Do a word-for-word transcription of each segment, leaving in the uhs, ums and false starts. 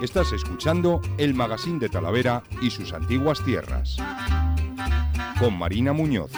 Estás escuchando el Magazín de Talavera y sus antiguas tierras, con Marina Muñoz.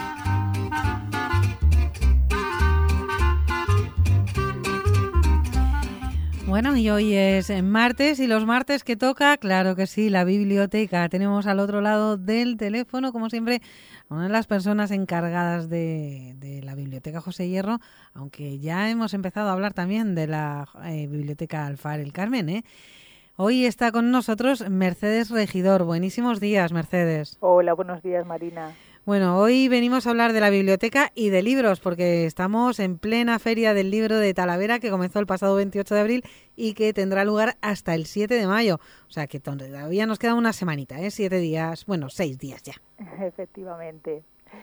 Bueno, y hoy es martes, y los martes que toca, claro que sí, la biblioteca. Tenemos al otro lado del teléfono, como siempre, a una de las personas encargadas de, de la Biblioteca José Hierro, aunque ya hemos empezado a hablar también de la eh, Biblioteca Alfar el Carmen, ¿eh? Hoy está con nosotros Mercedes Regidor. Buenísimos días, Mercedes. Hola, buenos días, Marina. Bueno, hoy venimos a hablar de la biblioteca y de libros, porque estamos en plena Feria del Libro de Talavera, que comenzó el pasado veintiocho de abril y que tendrá lugar hasta el siete de mayo. O sea, que todavía nos queda una semanita, ¿eh? Siete días, bueno, seis días ya. Efectivamente.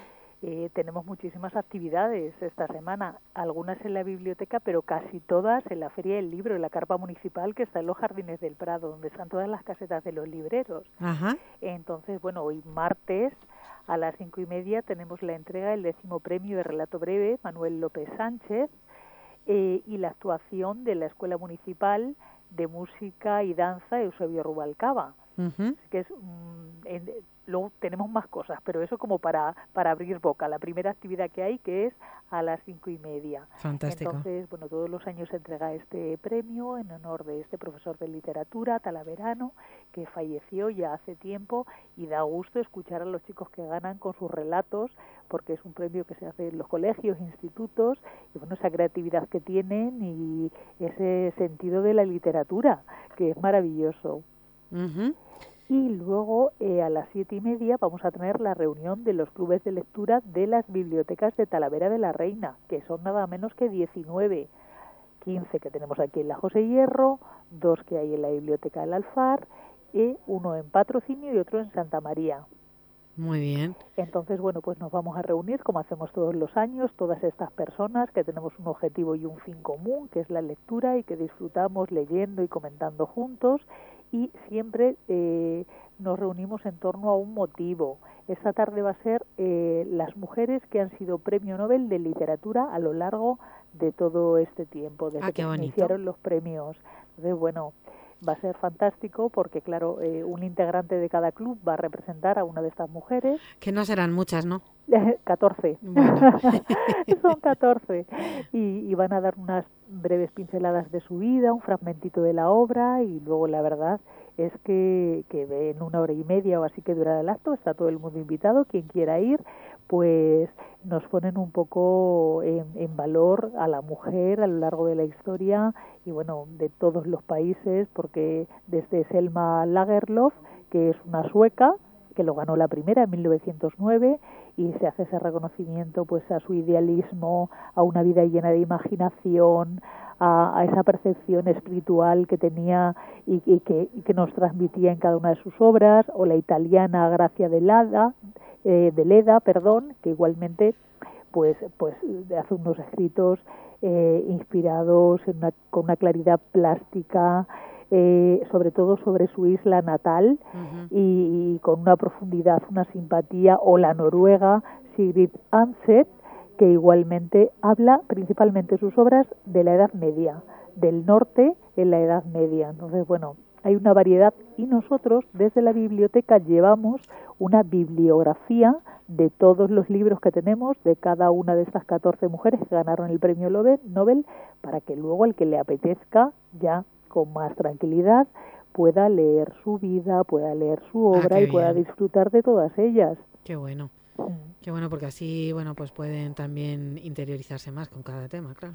Eh, tenemos muchísimas actividades esta semana, algunas en la biblioteca, pero casi todas en la Feria del Libro, en la carpa municipal que está en los Jardines del Prado, donde están todas las casetas de los libreros. Ajá. Entonces, bueno, hoy martes a las cinco y media tenemos la entrega del décimo premio de relato breve, Manuel López Sánchez, eh, y la actuación de la Escuela Municipal de Música y Danza Eusebio Rubalcaba. Uh-huh. Que es, mm, en, luego tenemos más cosas, pero eso como para, para abrir boca. La primera actividad que hay, que es a las cinco y media. Fantástico. Entonces, bueno, todos los años se entrega este premio en honor de este profesor de literatura talaverano que falleció ya hace tiempo, y da gusto escuchar a los chicos que ganan con sus relatos, porque es un premio que se hace en los colegios, institutos, y bueno, esa creatividad que tienen y ese sentido de la literatura, que es maravilloso. Uh-huh. Y luego eh, a las siete y media vamos a tener la reunión de los clubes de lectura de las bibliotecas de Talavera de la Reina, que son nada menos que diecinueve, quince que tenemos aquí en la José Hierro, dos que hay en la Biblioteca del Alfar, y uno en Patrocinio y otro en Santa María. Muy bien. Entonces, bueno, pues nos vamos a reunir, como hacemos todos los años, todas estas personas que tenemos un objetivo y un fin común, que es la lectura, y que disfrutamos leyendo y comentando juntos, y siempre eh, nos reunimos en torno a un motivo. Esta tarde va a ser eh, las mujeres que han sido Premio Nobel de Literatura a lo largo de todo este tiempo, desde ah, que bonito. iniciaron los premios. Entonces, bueno, va a ser fantástico porque, claro, eh, un integrante de cada club va a representar a una de estas mujeres. Que no serán muchas, ¿no? catorce. Bueno. Son catorce. Y, y van a dar unas breves pinceladas de su vida, un fragmentito de la obra, y luego la verdad es que, que en una hora y media o así que durará el acto, está todo el mundo invitado, quien quiera ir, pues nos ponen un poco en, en valor a la mujer a lo largo de la historia y bueno, de todos los países, porque desde Selma Lagerlöf, que es una sueca, que lo ganó la primera en mil novecientos nueve, y se hace ese reconocimiento pues a su idealismo, a una vida llena de imaginación, a, a esa percepción espiritual que tenía y, y, que, y que nos transmitía en cada una de sus obras, o la italiana Gracia de Leda, eh, de Leda, perdón, que igualmente pues pues hace unos escritos eh, inspirados en una, con una claridad plástica, Eh, sobre todo sobre su isla natal, uh-huh. y, y con una profundidad, una simpatía, o la noruega Sigrid Undset, que igualmente habla principalmente sus obras de la Edad Media, del norte en la Edad Media. Entonces, bueno, hay una variedad, y nosotros desde la biblioteca llevamos una bibliografía de todos los libros que tenemos, de cada una de estas catorce mujeres que ganaron el premio Nobel, para que luego el que le apetezca ya con más tranquilidad pueda leer su vida, pueda leer su obra, ah, y bien. Pueda disfrutar de todas ellas. Qué bueno, mm. qué bueno, porque así, bueno, pues pueden también interiorizarse más con cada tema, claro.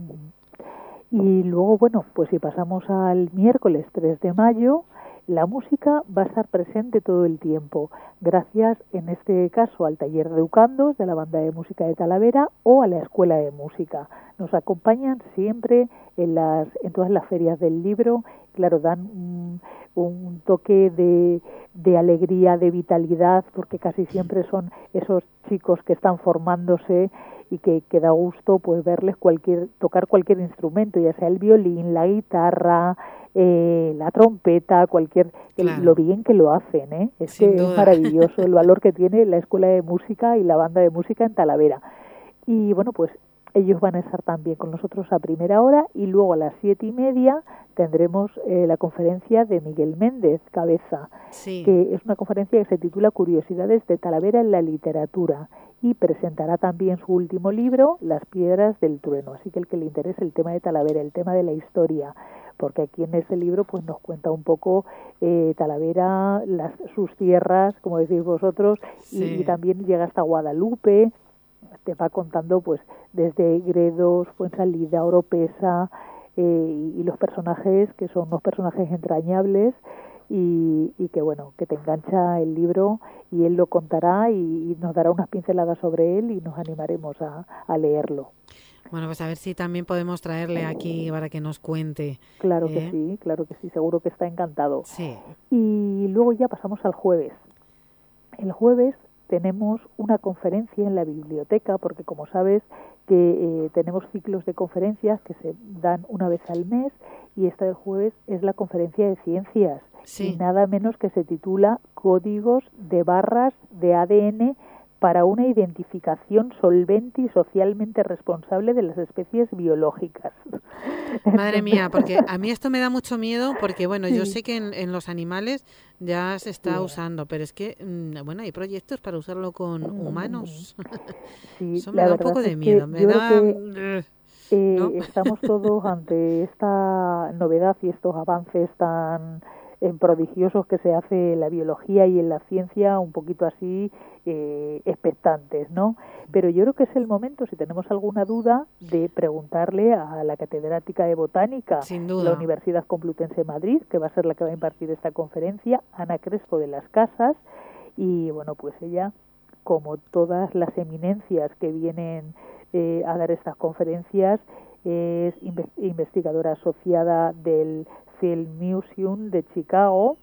Mm. Y luego, bueno, pues si pasamos al miércoles tres de mayo, la música va a estar presente todo el tiempo, gracias en este caso al taller de educandos de la Banda de Música de Talavera o a la Escuela de Música. Nos acompañan siempre en las en todas las ferias del libro, claro, dan un, un toque de, de alegría, de vitalidad, porque casi siempre son esos chicos que están formándose y que, que da gusto pues verles cualquier tocar cualquier instrumento, ya sea el violín, la guitarra, eh, la trompeta, cualquier claro. el, lo bien que lo hacen, ¿eh? Es Sin que duda. Es maravilloso el valor que tiene la Escuela de Música y la Banda de Música en Talavera. Y bueno, pues ellos van a estar también con nosotros a primera hora y luego a las siete y media tendremos eh, la conferencia de Miguel Méndez Cabeza, sí. que es una conferencia que se titula Curiosidades de Talavera en la literatura y presentará también su último libro, Las piedras del trueno. Así que el que le interese el tema de Talavera, el tema de la historia, porque aquí en ese libro pues nos cuenta un poco eh, Talavera, las, sus tierras, como decís vosotros, sí. y, y también llega hasta Guadalupe. Te va contando pues desde Gredos, Fuensalida, Oropesa eh, y, y los personajes que son unos personajes entrañables y, y que bueno, que te engancha el libro y él lo contará y, y nos dará unas pinceladas sobre él y nos animaremos a, a leerlo. Bueno, pues a ver si también podemos traerle aquí para que nos cuente. Claro ¿eh? que sí, claro que sí, seguro que está encantado. Sí. Y luego ya pasamos al jueves. El jueves tenemos una conferencia en la biblioteca, porque como sabes que eh, tenemos ciclos de conferencias que se dan una vez al mes y esta del jueves es la conferencia de ciencias. Sí. Y nada menos que se titula Códigos de barras de A D N para una identificación solvente y socialmente responsable de las especies biológicas. Madre mía, porque a mí esto me da mucho miedo porque, bueno, Sí. yo sé que en, en los animales ya se está Sí. usando, pero es que, bueno, hay proyectos para usarlo con humanos. Sí, Eso me la da un verdad poco de es miedo, que me yo da... creo que eh, ¿no? estamos todos ante esta novedad y estos avances tan eh, prodigiosos que se hace en la biología y en la ciencia, un poquito así eh, expectantes, ¿no? Pero yo creo que es el momento, si tenemos alguna duda, de preguntarle a la catedrática de botánica Sin de la duda. Universidad Complutense de Madrid, que va a ser la que va a impartir esta conferencia, Ana Crespo de las Casas, y bueno, pues ella, como todas las eminencias que vienen eh, a dar estas conferencias, es inve- investigadora asociada del Field Museum de Chicago,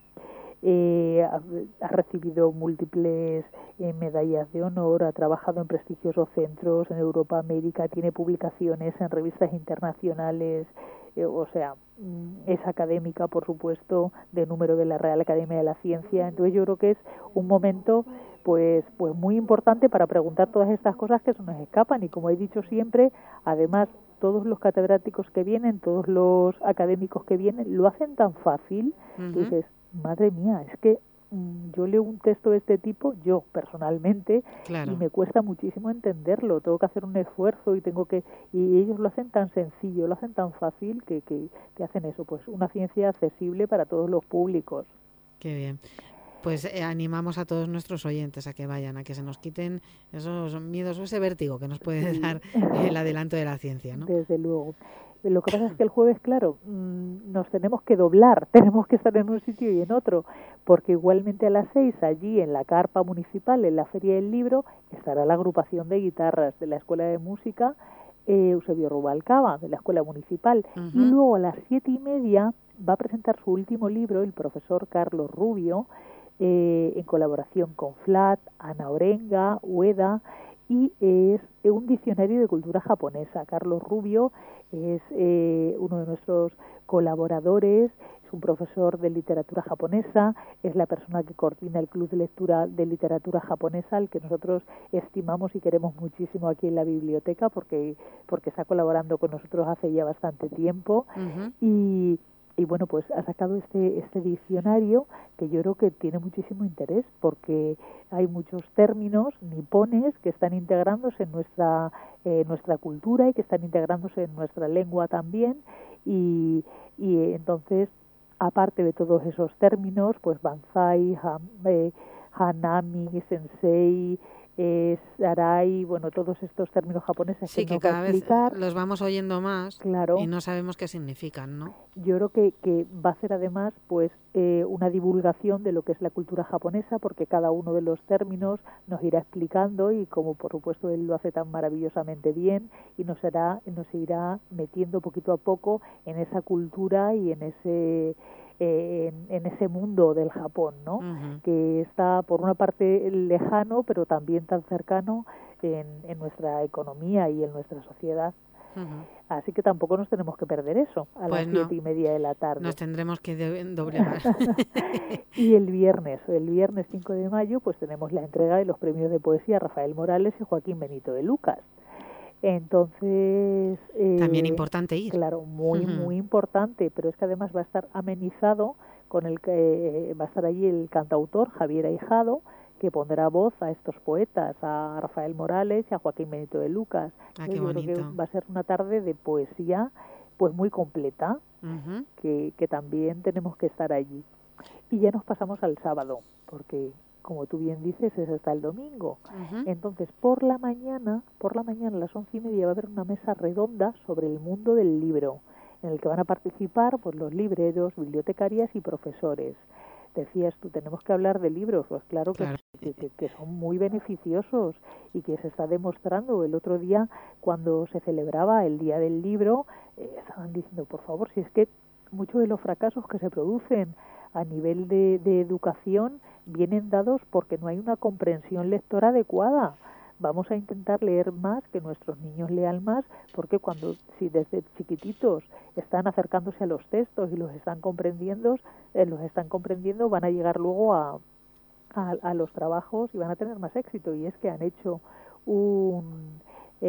eh, ha, ha recibido múltiples eh, medallas de honor, ha trabajado en prestigiosos centros en Europa, América, tiene publicaciones en revistas internacionales, eh, o sea, es académica, por supuesto, de número de la Real Academia de la Ciencia. Entonces yo creo que es un momento pues pues muy importante para preguntar todas estas cosas que se nos escapan y, como he dicho siempre, además todos los catedráticos que vienen, todos los académicos que vienen, lo hacen tan fácil Uh-huh. que dices, madre mía, es que mmm, yo leo un texto de este tipo, yo personalmente, Claro. y me cuesta muchísimo entenderlo, tengo que hacer un esfuerzo y tengo que y ellos lo hacen tan sencillo, lo hacen tan fácil que, que, que hacen eso, pues una ciencia accesible para todos los públicos. Qué bien. Pues eh, animamos a todos nuestros oyentes a que vayan, a que se nos quiten esos miedos o ese vértigo que nos puede Sí. dar el adelanto de la ciencia, ¿no? Desde luego. Lo que pasa es que el jueves, claro, mmm, nos tenemos que doblar, tenemos que estar en un sitio y en otro, porque igualmente a las seis, allí en la carpa municipal, en la Feria del Libro, estará la agrupación de guitarras de la Escuela de Música eh, Eusebio Rubalcaba, de la Escuela Municipal. Uh-huh. Y luego a las siete y media va a presentar su último libro el profesor Carlos Rubio, eh, en colaboración con Flat, Ana Orenga, Ueda, y es un diccionario de cultura japonesa. Carlos Rubio es eh, uno de nuestros colaboradores, es un profesor de literatura japonesa, es la persona que coordina el Club de Lectura de Literatura Japonesa, al que nosotros estimamos y queremos muchísimo aquí en la biblioteca, porque, porque está colaborando con nosotros hace ya bastante tiempo. Uh-huh. y Y bueno, pues ha sacado este este diccionario que yo creo que tiene muchísimo interés porque hay muchos términos nipones que están integrándose en nuestra eh, nuestra cultura y que están integrándose en nuestra lengua también y, y entonces, aparte de todos esos términos, pues banzai, han, eh, hanami, sensei, Eh, sarai, bueno, todos estos términos japoneses sí, que, que nos cada va a explicar, vez los vamos oyendo más, claro, y no sabemos qué significan, ¿no? Yo creo que, que va a ser además pues eh, una divulgación de lo que es la cultura japonesa, porque cada uno de los términos nos irá explicando y, como por supuesto él lo hace tan maravillosamente bien, y nos hará, nos irá metiendo poquito a poco en esa cultura y en ese eh, en, en ese mundo del Japón, ¿no? Uh-huh. Que está por una parte lejano, pero también tan cercano en, en nuestra economía y en nuestra sociedad. Uh-huh. Así que tampoco nos tenemos que perder eso a pues las no. siete y media de la tarde. Nos tendremos que de- doblegar. Y el viernes, el viernes cinco de mayo, pues tenemos la entrega de los premios de poesía Rafael Morales y Joaquín Benito de Lucas. Entonces... Eh, También importante ir. Claro, muy, uh-huh. muy importante, pero es que además va a estar amenizado con el que eh, va a estar allí el cantautor Javier Ahijado, que pondrá voz a estos poetas, a Rafael Morales y a Joaquín Benito de Lucas. Ah, qué Yo bonito. creo que va a ser una tarde de poesía pues muy completa, uh-huh. que, que también tenemos que estar allí. Y ya nos pasamos al sábado, porque como tú bien dices, es hasta el domingo. Uh-huh. Entonces, por la mañana, por la mañana a las once y media va a haber una mesa redonda sobre el mundo del libro, en el que van a participar pues los libreros, bibliotecarias y profesores. Decías tú, tenemos que hablar de libros, pues claro, claro. Que, que, que son muy beneficiosos y que se está demostrando. El otro día, cuando se celebraba el Día del Libro, eh, estaban diciendo, por favor, si es que muchos de los fracasos que se producen a nivel de, de educación vienen dados porque no hay una comprensión lectora adecuada. Vamos a intentar leer más, que nuestros niños lean más, porque cuando, si desde chiquititos están acercándose a los textos y los están comprendiendo, eh, los están comprendiendo, van a llegar luego a, a, a los trabajos y van a tener más éxito. Y es que han hecho un,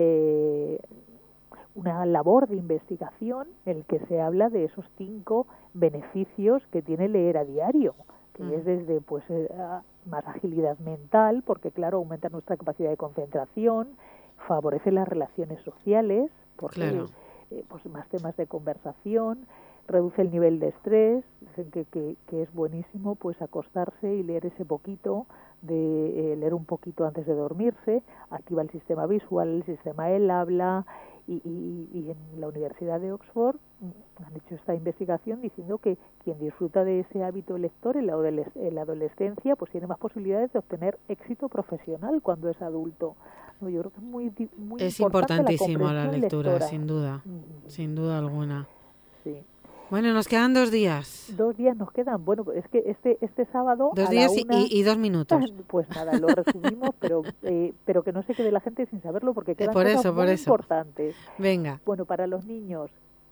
eh, una labor de investigación en el que se habla de esos cinco beneficios que tiene leer a diario, que mm. es desde pues eh, más agilidad mental, porque claro, aumenta nuestra capacidad de concentración, favorece las relaciones sociales, porque claro. eh, pues más temas de conversación, reduce el nivel de estrés, dicen que, que, que es buenísimo pues acostarse y leer ese poquito, de eh, leer un poquito antes de dormirse, activa el sistema visual, el sistema del habla, y, y, y en la Universidad de Oxford han hecho esta investigación diciendo que quien disfruta de ese hábito lector en la, en la adolescencia pues tiene más posibilidades de obtener éxito profesional cuando es adulto. No, yo creo que es muy, muy es importante importantísimo la, la lectura, lectora. sin duda, mm. sin duda alguna. Sí. Bueno, nos quedan dos días. Dos días nos quedan. Bueno, es que este este sábado dos a días la una, y, y dos minutos. Pues nada, lo resumimos, pero eh, pero que no se quede la gente sin saberlo porque quedan por cosas eso, por muy eso. importantes. Venga. Bueno, para los niños,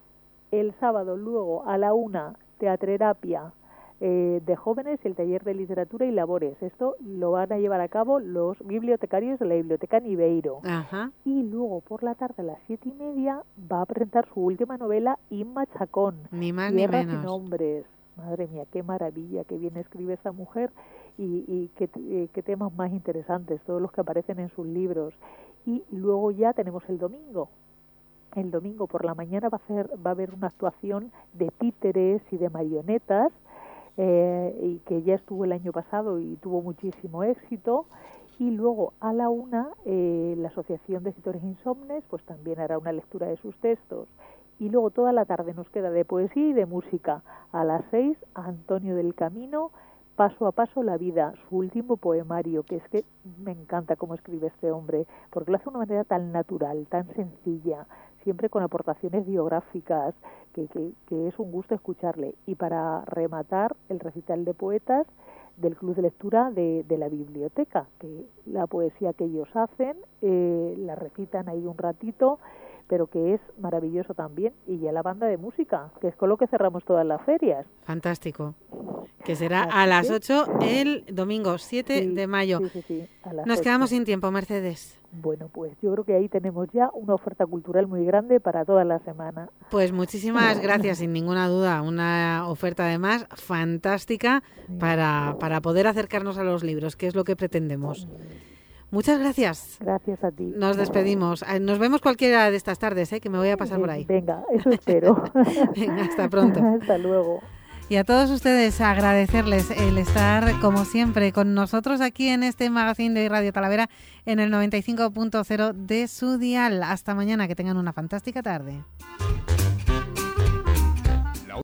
el sábado luego a la una, teaterapia eh, de jóvenes y el taller de literatura y labores. Esto lo van a llevar a cabo los bibliotecarios de la Biblioteca Nibeiro. Ajá. Y luego por la tarde a las siete y media va a presentar su última novela, Inma Chacón. Ni más Tierras ni menos. Sin Nombres. Madre mía, qué maravilla, qué bien escribe esa mujer y, y qué, eh, qué temas más interesantes, todos los que aparecen en sus libros. Y luego ya tenemos el domingo. El domingo por la mañana va a, hacer, va a haber una actuación de títeres y de marionetas, eh, y que ya estuvo el año pasado y tuvo muchísimo éxito. Y luego a la una, eh, la Asociación de Escritores Insomnes pues también hará una lectura de sus textos. Y luego toda la tarde nos queda de poesía y de música. A las seis, Antonio del Camino, Paso a Paso la Vida, su último poemario, que es que me encanta cómo escribe este hombre, porque lo hace de una manera tan natural, tan sencilla, siempre con aportaciones biográficas, que, que, que es un gusto escucharle. Y para rematar, el recital de poetas del Club de Lectura de, de la biblioteca, que la poesía que ellos hacen, eh, la recitan ahí un ratito, pero que es maravilloso también. Y ya la banda de música, que es con lo que cerramos todas las ferias. Fantástico. Que será a las ocho el domingo siete sí, de mayo. Sí, sí, sí, a las Nos ocho. quedamos sin tiempo, Mercedes. Bueno, pues yo creo que ahí tenemos ya una oferta cultural muy grande para toda la semana. Pues muchísimas gracias, sin ninguna duda. Una oferta además fantástica sí. para, para poder acercarnos a los libros, que es lo que pretendemos. Muchas gracias. Gracias a ti. Nos despedimos. Nos vemos cualquiera de estas tardes, ¿eh? Que me voy a pasar por ahí. Venga, eso espero. Venga, hasta pronto. Hasta luego. Y a todos ustedes agradecerles el estar, como siempre, con nosotros aquí en este magazine de Radio Talavera en el noventa y cinco punto cero de su dial. Hasta mañana, que tengan una fantástica tarde.